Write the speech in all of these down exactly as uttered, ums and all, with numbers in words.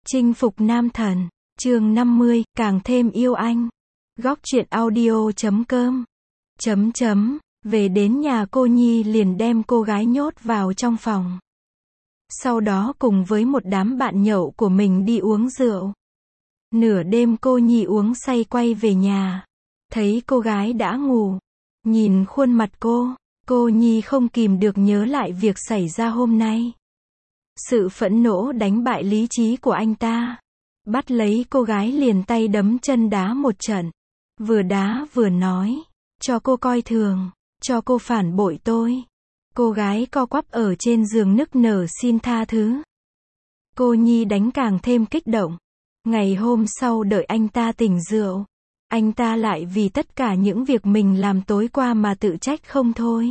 Chinh phục nam thần, chương năm mươi, càng thêm yêu anh. Góc truyện audio chấm com. Chấm chấm, về đến nhà cô Nhi liền đem cô gái nhốt vào trong phòng. Sau đó cùng với một đám bạn nhậu của mình đi uống rượu. Nửa đêm cô Nhi uống say quay về nhà. Thấy cô gái đã ngủ. Nhìn khuôn mặt cô, cô Nhi không kìm được nhớ lại việc xảy ra hôm nay. Sự phẫn nộ đánh bại lý trí của anh ta. Bắt lấy cô gái liền tay đấm chân đá một trận. Vừa đá vừa nói, cho cô coi thường, cho cô phản bội tôi. Cô gái co quắp ở trên giường nức nở xin tha thứ. Cô Nhi đánh càng thêm kích động. Ngày hôm sau đợi anh ta tỉnh rượu, anh ta lại vì tất cả những việc mình làm tối qua mà tự trách không thôi.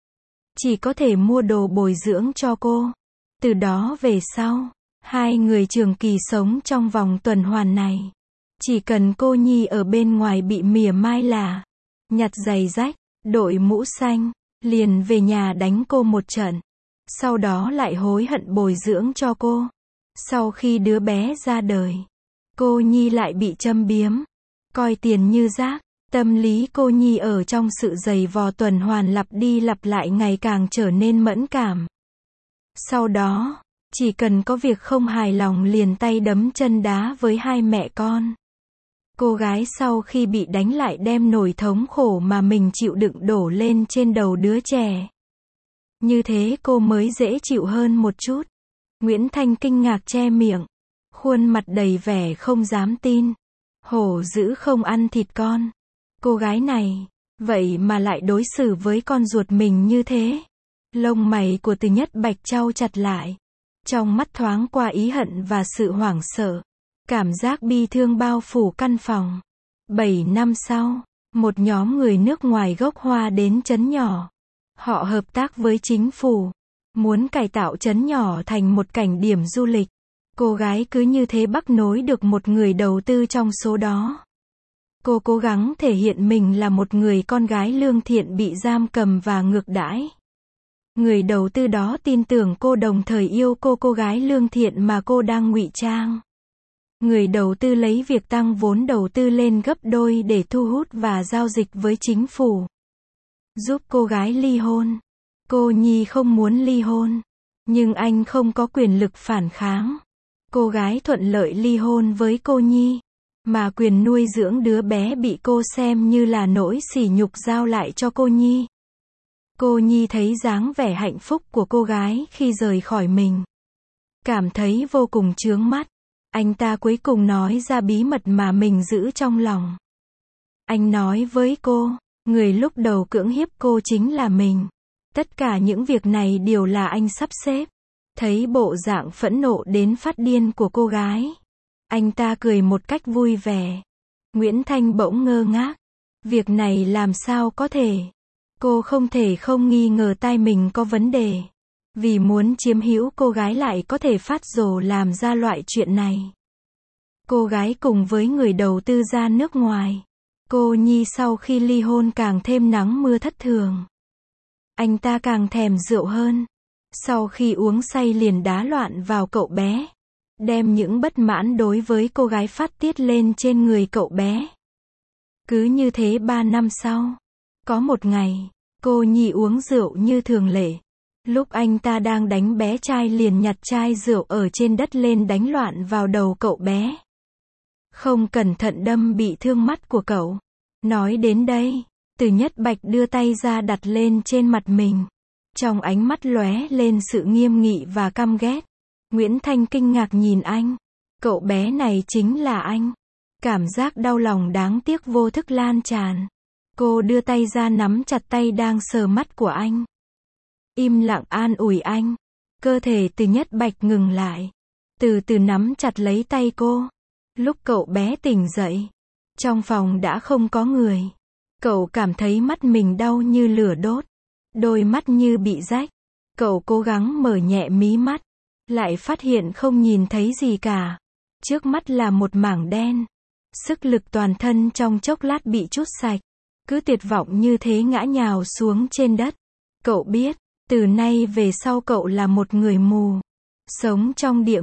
Chỉ có thể mua đồ bồi dưỡng cho cô. Từ đó về sau, hai người trường kỳ sống trong vòng tuần hoàn này. Chỉ cần cô Nhi ở bên ngoài bị mỉa mai là nhặt giày rách, đội mũ xanh, liền về nhà đánh cô một trận. Sau đó lại hối hận bồi dưỡng cho cô. Sau khi đứa bé ra đời, cô Nhi lại bị châm biếm, coi tiền như rác. Tâm lý cô Nhi ở trong sự giày vò tuần hoàn lặp đi lặp lại ngày càng trở nên mẫn cảm. Sau đó, chỉ cần có việc không hài lòng liền tay đấm chân đá với hai mẹ con. Cô gái sau khi bị đánh lại đem nỗi thống khổ mà mình chịu đựng đổ lên trên đầu đứa trẻ. Như thế cô mới dễ chịu hơn một chút. Nguyễn Thanh kinh ngạc che miệng, khuôn mặt đầy vẻ không dám tin. Hổ dữ không ăn thịt con. Cô gái này, vậy mà lại đối xử với con ruột mình như thế. Lông mày của Từ Nhất Bạch chau chặt lại. Trong mắt thoáng qua ý hận và sự hoảng sợ. Cảm giác bi thương bao phủ căn phòng. Bảy năm sau, một nhóm người nước ngoài gốc Hoa đến trấn nhỏ. Họ hợp tác với chính phủ, muốn cải tạo trấn nhỏ thành một cảnh điểm du lịch. Cô gái cứ như thế bắt nối được một người đầu tư trong số đó. Cô cố gắng thể hiện mình là một người con gái lương thiện bị giam cầm và ngược đãi. Người đầu tư đó tin tưởng cô đồng thời yêu cô cô gái lương thiện mà cô đang ngụy trang. Người đầu tư lấy việc tăng vốn đầu tư lên gấp đôi để thu hút và giao dịch với chính phủ. Giúp cô gái ly hôn. Cô Nhi không muốn ly hôn, nhưng anh không có quyền lực phản kháng. Cô gái thuận lợi ly hôn với cô Nhi, mà quyền nuôi dưỡng đứa bé bị cô xem như là nỗi sỉ nhục giao lại cho cô Nhi. Cô Nhi thấy dáng vẻ hạnh phúc của cô gái khi rời khỏi mình, cảm thấy vô cùng chướng mắt. Anh ta cuối cùng nói ra bí mật mà mình giữ trong lòng. Anh nói với cô, người lúc đầu cưỡng hiếp cô chính là mình. Tất cả những việc này đều là anh sắp xếp. Thấy bộ dạng phẫn nộ đến phát điên của cô gái, anh ta cười một cách vui vẻ. Nguyễn Thanh bỗng ngơ ngác. Việc này làm sao có thể? Cô không thể không nghi ngờ tai mình có vấn đề. Vì muốn chiếm hữu cô gái lại có thể phát rồ làm ra loại chuyện này. Cô gái cùng với người đầu tư ra nước ngoài. Cô Nhi sau khi ly hôn càng thêm nắng mưa thất thường. Anh ta càng thèm rượu hơn. Sau khi uống say liền đá loạn vào cậu bé. Đem những bất mãn đối với cô gái phát tiết lên trên người cậu bé. Cứ như thế ba năm sau. Có một ngày, cô Nhi uống rượu như thường lệ. Lúc anh ta đang đánh bé trai liền nhặt chai rượu ở trên đất lên đánh loạn vào đầu cậu bé. Không cẩn thận đâm bị thương mắt của cậu. Nói đến đây, Từ Nhất Bạch đưa tay ra đặt lên trên mặt mình. Trong ánh mắt lóe lên sự nghiêm nghị và căm ghét. Nguyễn Thanh kinh ngạc nhìn anh. Cậu bé này chính là anh. Cảm giác đau lòng đáng tiếc vô thức lan tràn. Cô đưa tay ra nắm chặt tay đang sờ mắt của anh. Im lặng an ủi anh. Cơ thể Từ Nhất Bạch ngừng lại. Từ từ nắm chặt lấy tay cô. Lúc cậu bé tỉnh dậy, trong phòng đã không có người. Cậu cảm thấy mắt mình đau như lửa đốt. Đôi mắt như bị rách. Cậu cố gắng mở nhẹ mí mắt. Lại phát hiện không nhìn thấy gì cả. Trước mắt là một mảng đen. Sức lực toàn thân trong chốc lát bị trút sạch. Cứ tuyệt vọng như thế ngã nhào xuống trên đất. Cậu biết, từ nay về sau cậu là một người mù. Sống trong địa ngục.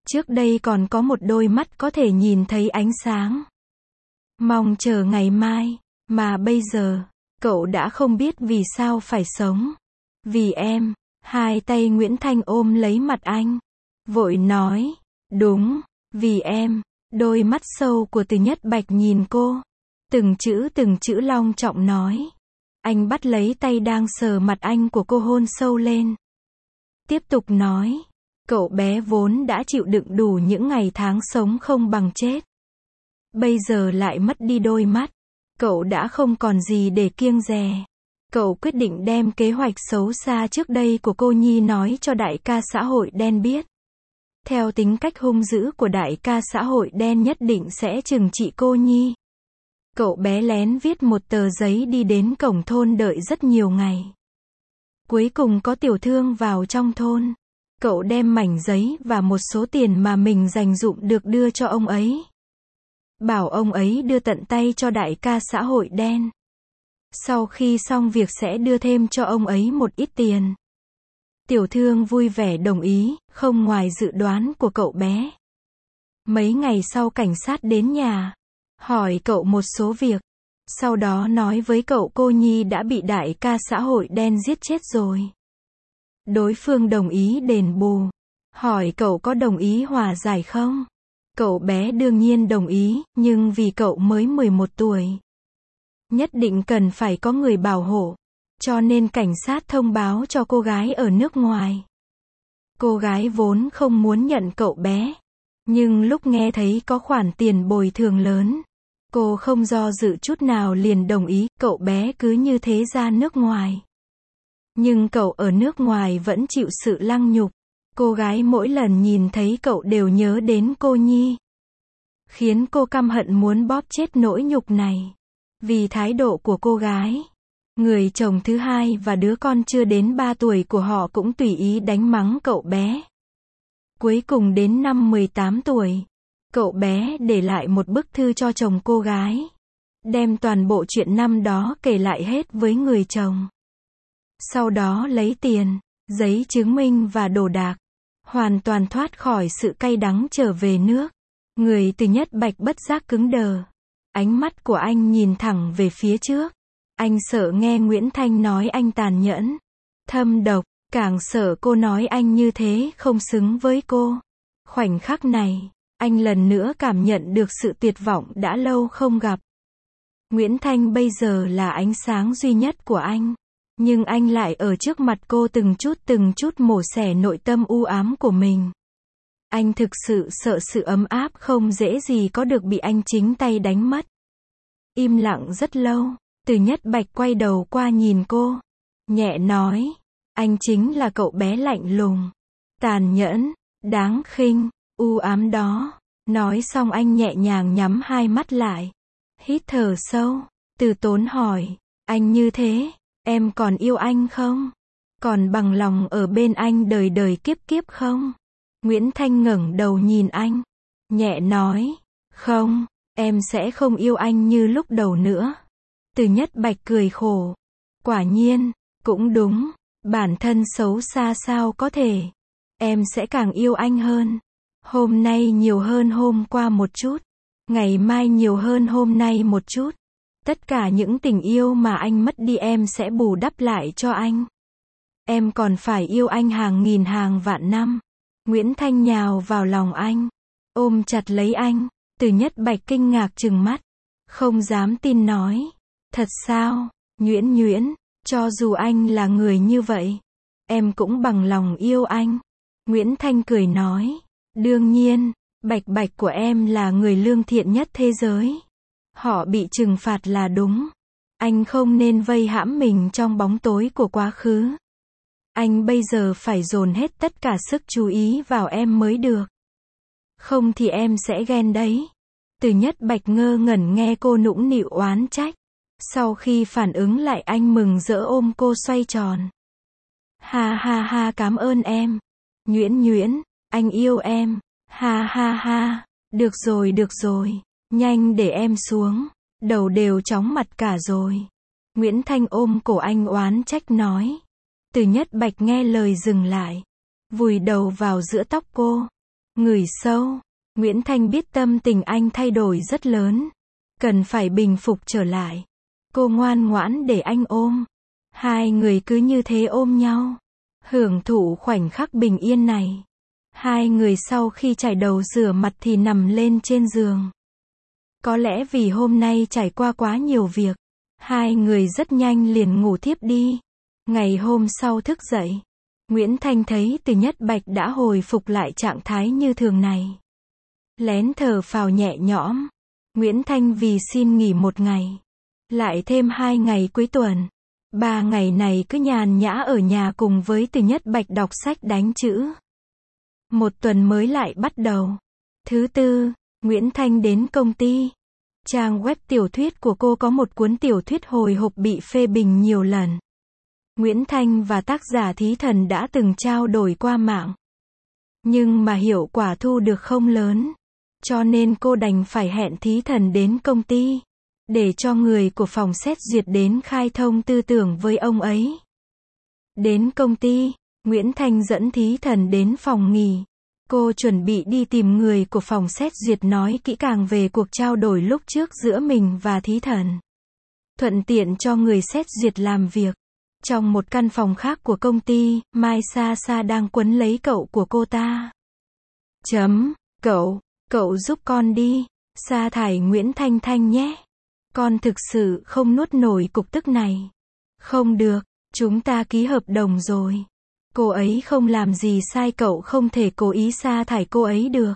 Trước đây còn có một đôi mắt có thể nhìn thấy ánh sáng. Mong chờ ngày mai, mà bây giờ, cậu đã không biết vì sao phải sống. Vì em, hai tay Nguyễn Thanh ôm lấy mặt anh. Vội nói, đúng, vì em, đôi mắt sâu của Từ Nhất Bạch nhìn cô. Từng chữ từng chữ long trọng nói. Anh bắt lấy tay đang sờ mặt anh của cô hôn sâu lên. Tiếp tục nói, cậu bé vốn đã chịu đựng đủ những ngày tháng sống không bằng chết. Bây giờ lại mất đi đôi mắt. Cậu đã không còn gì để kiêng dè. Cậu quyết định đem kế hoạch xấu xa trước đây của cô Nhi nói cho đại ca xã hội đen biết. Theo tính cách hung dữ của đại ca xã hội đen nhất định sẽ trừng trị cô Nhi. Cậu bé lén viết một tờ giấy đi đến cổng thôn đợi rất nhiều ngày. Cuối cùng có tiểu thương vào trong thôn. Cậu đem mảnh giấy và một số tiền mà mình dành dụm được đưa cho ông ấy. Bảo ông ấy đưa tận tay cho đại ca xã hội đen. Sau khi xong việc sẽ đưa thêm cho ông ấy một ít tiền. Tiểu thương vui vẻ đồng ý, không ngoài dự đoán của cậu bé. Mấy ngày sau cảnh sát đến nhà, hỏi cậu một số việc. Sau đó nói với cậu cô Nhi đã bị đại ca xã hội đen giết chết rồi. Đối phương đồng ý đền bù. Hỏi cậu có đồng ý hòa giải không? Cậu bé đương nhiên đồng ý, nhưng vì cậu mới mười một tuổi. Nhất định cần phải có người bảo hộ. Cho nên cảnh sát thông báo cho cô gái ở nước ngoài. Cô gái vốn không muốn nhận cậu bé. Nhưng lúc nghe thấy có khoản tiền bồi thường lớn, cô không do dự chút nào liền đồng ý, cậu bé cứ như thế ra nước ngoài. Nhưng cậu ở nước ngoài vẫn chịu sự lăng nhục. Cô gái mỗi lần nhìn thấy cậu đều nhớ đến cô Nhi. Khiến cô căm hận muốn bóp chết nỗi nhục này. Vì thái độ của cô gái, người chồng thứ hai và đứa con chưa đến ba tuổi của họ cũng tùy ý đánh mắng cậu bé. Cuối cùng đến năm mười tám tuổi, cậu bé để lại một bức thư cho chồng cô gái. Đem toàn bộ chuyện năm đó kể lại hết với người chồng. Sau đó lấy tiền, giấy chứng minh và đồ đạc. Hoàn toàn thoát khỏi sự cay đắng trở về nước. Người Từ Nhất Bạch bất giác cứng đờ. Ánh mắt của anh nhìn thẳng về phía trước. Anh sợ nghe Nguyễn Thanh nói anh tàn nhẫn, thâm độc, càng sợ cô nói anh như thế không xứng với cô. Khoảnh khắc này, anh lần nữa cảm nhận được sự tuyệt vọng đã lâu không gặp. Nguyễn Thanh bây giờ là ánh sáng duy nhất của anh. Nhưng anh lại ở trước mặt cô từng chút từng chút mổ xẻ nội tâm u ám của mình. Anh thực sự sợ sự ấm áp không dễ gì có được bị anh chính tay đánh mất. Im lặng rất lâu, Từ Nhất Bạch quay đầu qua nhìn cô. Nhẹ nói, anh chính là cậu bé lạnh lùng, tàn nhẫn, đáng khinh, u ám đó. Nói xong anh nhẹ nhàng nhắm hai mắt lại. Hít thở sâu, Từ Tốn hỏi, anh như thế, em còn yêu anh không? Còn bằng lòng ở bên anh đời đời kiếp kiếp không? Nguyễn Thanh ngẩng đầu nhìn anh, nhẹ nói, không, em sẽ không yêu anh như lúc đầu nữa. Từ Nhất Bạch cười khổ, quả nhiên, cũng đúng, bản thân xấu xa sao có thể. Em sẽ càng yêu anh hơn. Hôm nay nhiều hơn hôm qua một chút, ngày mai nhiều hơn hôm nay một chút. Tất cả những tình yêu mà anh mất đi em sẽ bù đắp lại cho anh. Em còn phải yêu anh hàng nghìn hàng vạn năm. Nguyễn Thanh nhào vào lòng anh, ôm chặt lấy anh. Từ Nhất Bạch kinh ngạc trừng mắt, không dám tin nói, thật sao, Nhuyễn Nhuyễn, cho dù anh là người như vậy, em cũng bằng lòng yêu anh. Nguyễn Thanh cười nói, đương nhiên, Bạch Bạch của em là người lương thiện nhất thế giới. Họ bị trừng phạt là đúng. Anh không nên vây hãm mình trong bóng tối của quá khứ. Anh bây giờ phải dồn hết tất cả sức chú ý vào em mới được. Không thì em sẽ ghen đấy. Từ Nhất Bạch ngơ ngẩn nghe cô nũng nịu oán trách. Sau khi phản ứng lại anh mừng rỡ ôm cô xoay tròn. Ha ha ha, cảm ơn em. Nhuyễn Nhuyễn, anh yêu em. Ha ha ha, được rồi được rồi, nhanh để em xuống, đầu đều chóng mặt cả rồi. Nguyễn Thanh ôm cổ anh oán trách nói. Từ Nhất Bạch nghe lời dừng lại, vùi đầu vào giữa tóc cô. Ngửi sâu. Nguyễn Thanh biết tâm tình anh thay đổi rất lớn. Cần phải bình phục trở lại. Cô ngoan ngoãn để anh ôm. Hai người cứ như thế ôm nhau. Hưởng thụ khoảnh khắc bình yên này. Hai người sau khi chải đầu rửa mặt thì nằm lên trên giường. Có lẽ vì hôm nay trải qua quá nhiều việc. Hai người rất nhanh liền ngủ thiếp đi. Ngày hôm sau thức dậy. Nguyễn Thanh thấy Từ Nhất Bạch đã hồi phục lại trạng thái như thường này. Lén thở phào nhẹ nhõm. Nguyễn Thanh vì xin nghỉ một ngày. Lại thêm hai ngày cuối tuần. Ba ngày này cứ nhàn nhã ở nhà cùng với Từ Nhất Bạch đọc sách đánh chữ. Một tuần mới lại bắt đầu. Thứ tư, Nguyễn Thanh đến công ty. Trang web tiểu thuyết của cô có một cuốn tiểu thuyết hồi hộp bị phê bình nhiều lần. Nguyễn Thanh và tác giả Thí Thần đã từng trao đổi qua mạng. Nhưng mà hiệu quả thu được không lớn. Cho nên cô đành phải hẹn Thí Thần đến công ty. Để cho người của phòng xét duyệt đến khai thông tư tưởng với ông ấy. Đến công ty, Nguyễn Thanh dẫn Thí Thần đến phòng nghỉ. Cô chuẩn bị đi tìm người của phòng xét duyệt nói kỹ càng về cuộc trao đổi lúc trước giữa mình và Thí Thần. Thuận tiện cho người xét duyệt làm việc. Trong một căn phòng khác của công ty, Mai Sa Sa đang quấn lấy cậu của cô ta. Chấm, cậu, cậu giúp con đi. Sa thải Nguyễn Thanh Thanh nhé. Con thực sự không nuốt nổi cục tức này. Không được, chúng ta ký hợp đồng rồi. Cô ấy không làm gì sai, cậu không thể cố ý sa thải cô ấy được.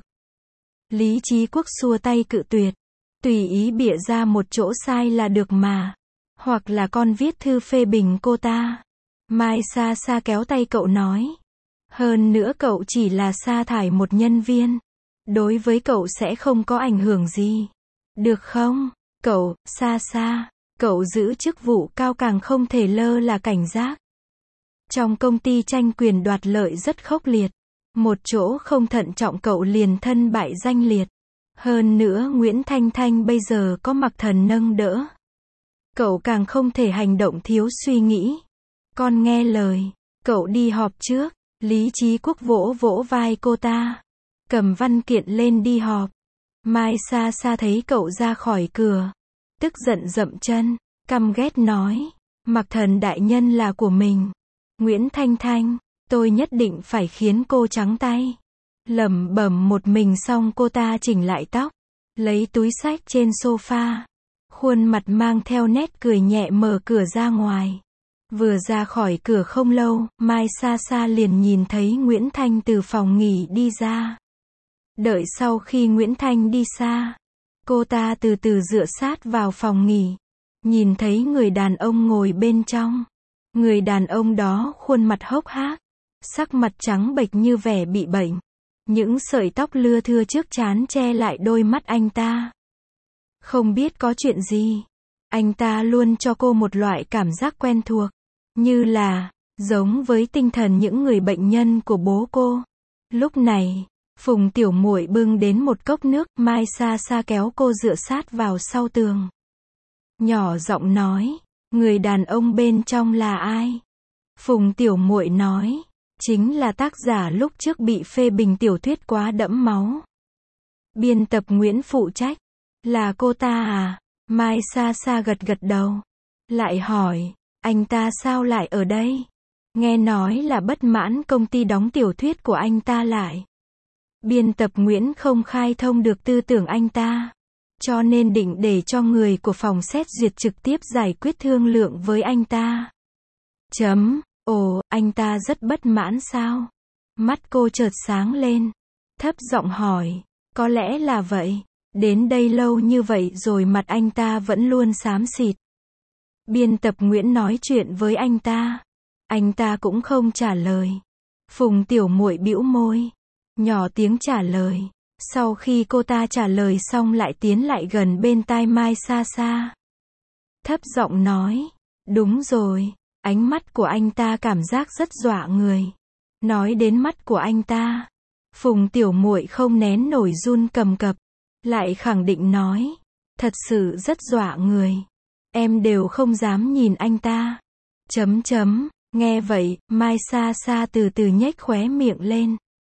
Lý Chí Quốc xua tay cự tuyệt. Tùy ý bịa ra một chỗ sai là được mà. Hoặc là con viết thư phê bình cô ta. Mai Sa Sa kéo tay cậu nói. Hơn nữa cậu chỉ là sa thải một nhân viên. Đối với cậu sẽ không có ảnh hưởng gì. Được không? Cậu, Sa Sa, cậu giữ chức vụ cao càng không thể lơ là cảnh giác. Trong công ty tranh quyền đoạt lợi rất khốc liệt. Một chỗ không thận trọng cậu liền thân bại danh liệt. Hơn nữa Nguyễn Thanh Thanh bây giờ có Mặc Thần nâng đỡ. Cậu càng không thể hành động thiếu suy nghĩ. Con nghe lời, cậu đi họp trước. Lý Chí Quốc vỗ vỗ vai cô ta. Cầm văn kiện lên đi họp. Mai Sa Sa thấy cậu ra khỏi cửa. Tức giận dậm chân, căm ghét nói. Mặc Thần đại nhân là của mình. Nguyễn Thanh Thanh, tôi nhất định phải khiến cô trắng tay. Lẩm bẩm một mình xong cô ta chỉnh lại tóc. Lấy túi xách trên sofa. Khuôn mặt mang theo nét cười nhẹ mở cửa ra ngoài. Vừa ra khỏi cửa không lâu, Mai Sa Sa liền nhìn thấy Nguyễn Thanh từ phòng nghỉ đi ra. Đợi sau khi Nguyễn Thanh đi xa, cô ta từ từ dựa sát vào phòng nghỉ. Nhìn thấy người đàn ông ngồi bên trong. Người đàn ông đó khuôn mặt hốc hác, sắc mặt trắng bệch như vẻ bị bệnh. Những sợi tóc lưa thưa trước trán che lại đôi mắt anh ta. Không biết có chuyện gì, anh ta luôn cho cô một loại cảm giác quen thuộc, như là giống với tinh thần những người bệnh nhân của bố cô. Lúc này, Phùng Tiểu Muội bưng đến một cốc nước, Mai Sa Sa kéo cô dựa sát vào sau tường. Nhỏ giọng nói, người đàn ông bên trong là ai? Phùng Tiểu Muội nói, chính là tác giả lúc trước bị phê bình tiểu thuyết quá đẫm máu. Biên tập Nguyễn phụ trách. Là cô ta à? Mai Sa Sa gật gật đầu. Lại hỏi, anh ta sao lại ở đây? Nghe nói là bất mãn công ty đóng tiểu thuyết của anh ta lại. Biên tập Nguyễn không khai thông được tư tưởng anh ta. Cho nên định để cho người của phòng xét duyệt trực tiếp giải quyết thương lượng với anh ta. Chấm, ồ, anh ta rất bất mãn sao? Mắt cô chợt sáng lên. Thấp giọng hỏi, có lẽ là vậy. Đến đây lâu như vậy rồi mặt anh ta vẫn luôn xám xịt. Biên tập Nguyễn nói chuyện với anh ta. Anh ta cũng không trả lời. Phùng Tiểu Muội bĩu môi. Nhỏ tiếng trả lời. Sau khi cô ta trả lời xong lại tiến lại gần bên tai Mai Sa Sa. Thấp giọng nói. Đúng rồi. Ánh mắt của anh ta cảm giác rất dọa người. Nói đến mắt của anh ta. Phùng Tiểu Muội không nén nổi run cầm cập. Lại khẳng định nói. Thật sự rất dọa người. Em đều không dám nhìn anh ta. Chấm chấm. Nghe vậy, Mai Sa Sa từ từ nhếch khóe miệng lên.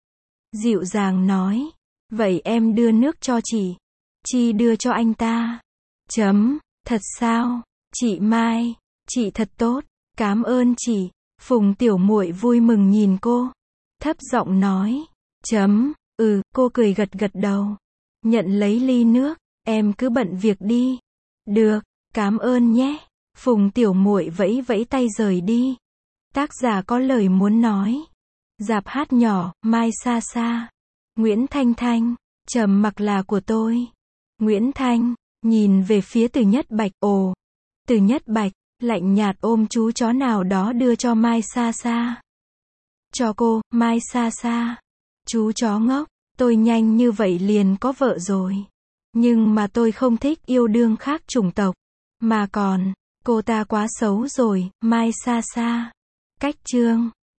dịu dàng nói. Vậy em đưa nước cho chị. Chi đưa cho anh ta. Chấm, thật sao? Chị Mai, chị thật tốt, cảm ơn chị. Phùng Tiểu Muội vui mừng nhìn cô, thấp giọng nói. Chấm, ừ, cô cười gật gật đầu. Nhận lấy ly nước, em cứ bận việc đi. Được, cảm ơn nhé. Phùng Tiểu Muội vẫy vẫy tay rời đi. Tác giả có lời muốn nói. Dạp hát nhỏ, Mai xa xa. Nguyễn Thanh Thanh, trầm mặc là của tôi. Nguyễn Thanh, nhìn về phía Từ Nhất Bạch, ồ. Từ Nhất Bạch, lạnh nhạt ôm chú chó nào đó đưa cho Mai xa xa. Cho cô, Mai xa xa. Chú chó ngốc, tôi nhanh như vậy liền có vợ rồi. Nhưng mà tôi không thích yêu đương khác chủng tộc. Mà còn, cô ta quá xấu rồi, Mai xa xa. Cách chương